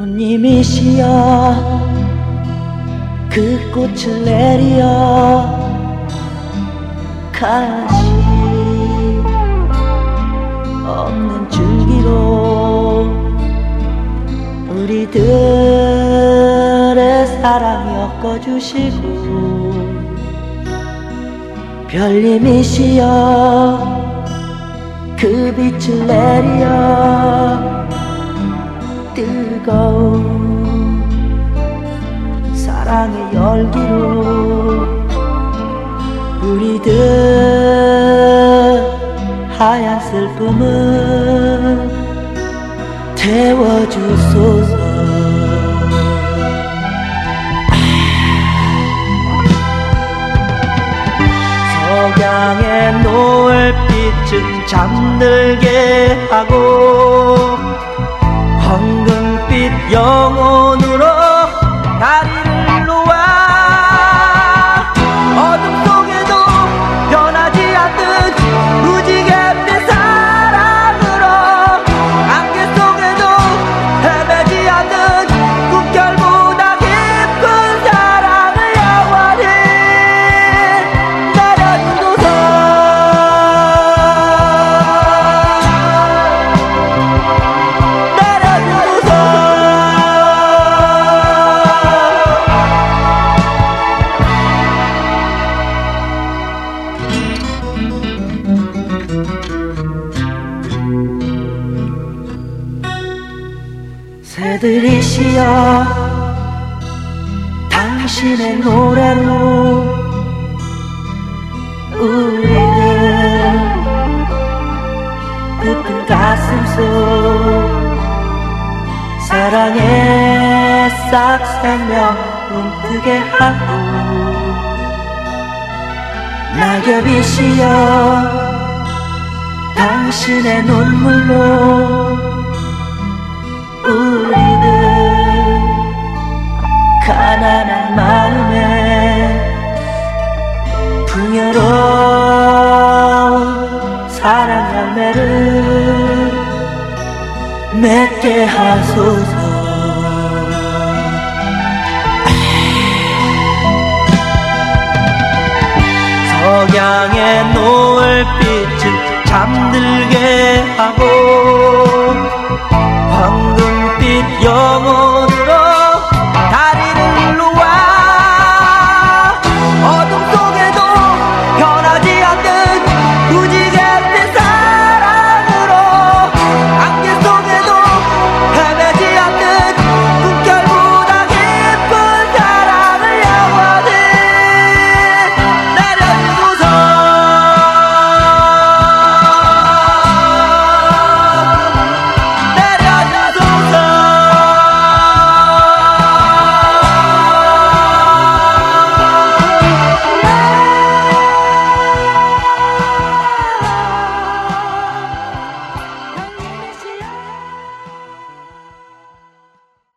꽃님이시여 그 꽃을 내리어 가시 없는 줄기로 우리들의 사랑 엮어주시고 별님이시여 그 빛을 내리어 뜨거운 사랑의 열기로 우리들 하얀 슬픔을 태워주소서. 석양의 노을빛은 잠들게 하고 황금빛 영혼으로 다리를 놓아 어둠 속에도 변하지 않는 무지갯빛 사랑으로 안개 속에도 헤매지 않는 꿈결보다 깊은 사랑을 영원히 내려주소서. 새들이시여 당신의 노래로 우리들 부푼 가슴 속 사랑의 싹 생명 꿈꾸게 하고 낙엽이시여 당신의 눈물로 우리들 가난한 마음에 풍요로운 사랑 열매를 맺게 하소서. 석양의 노을빛을 잠들게 하고 황금빛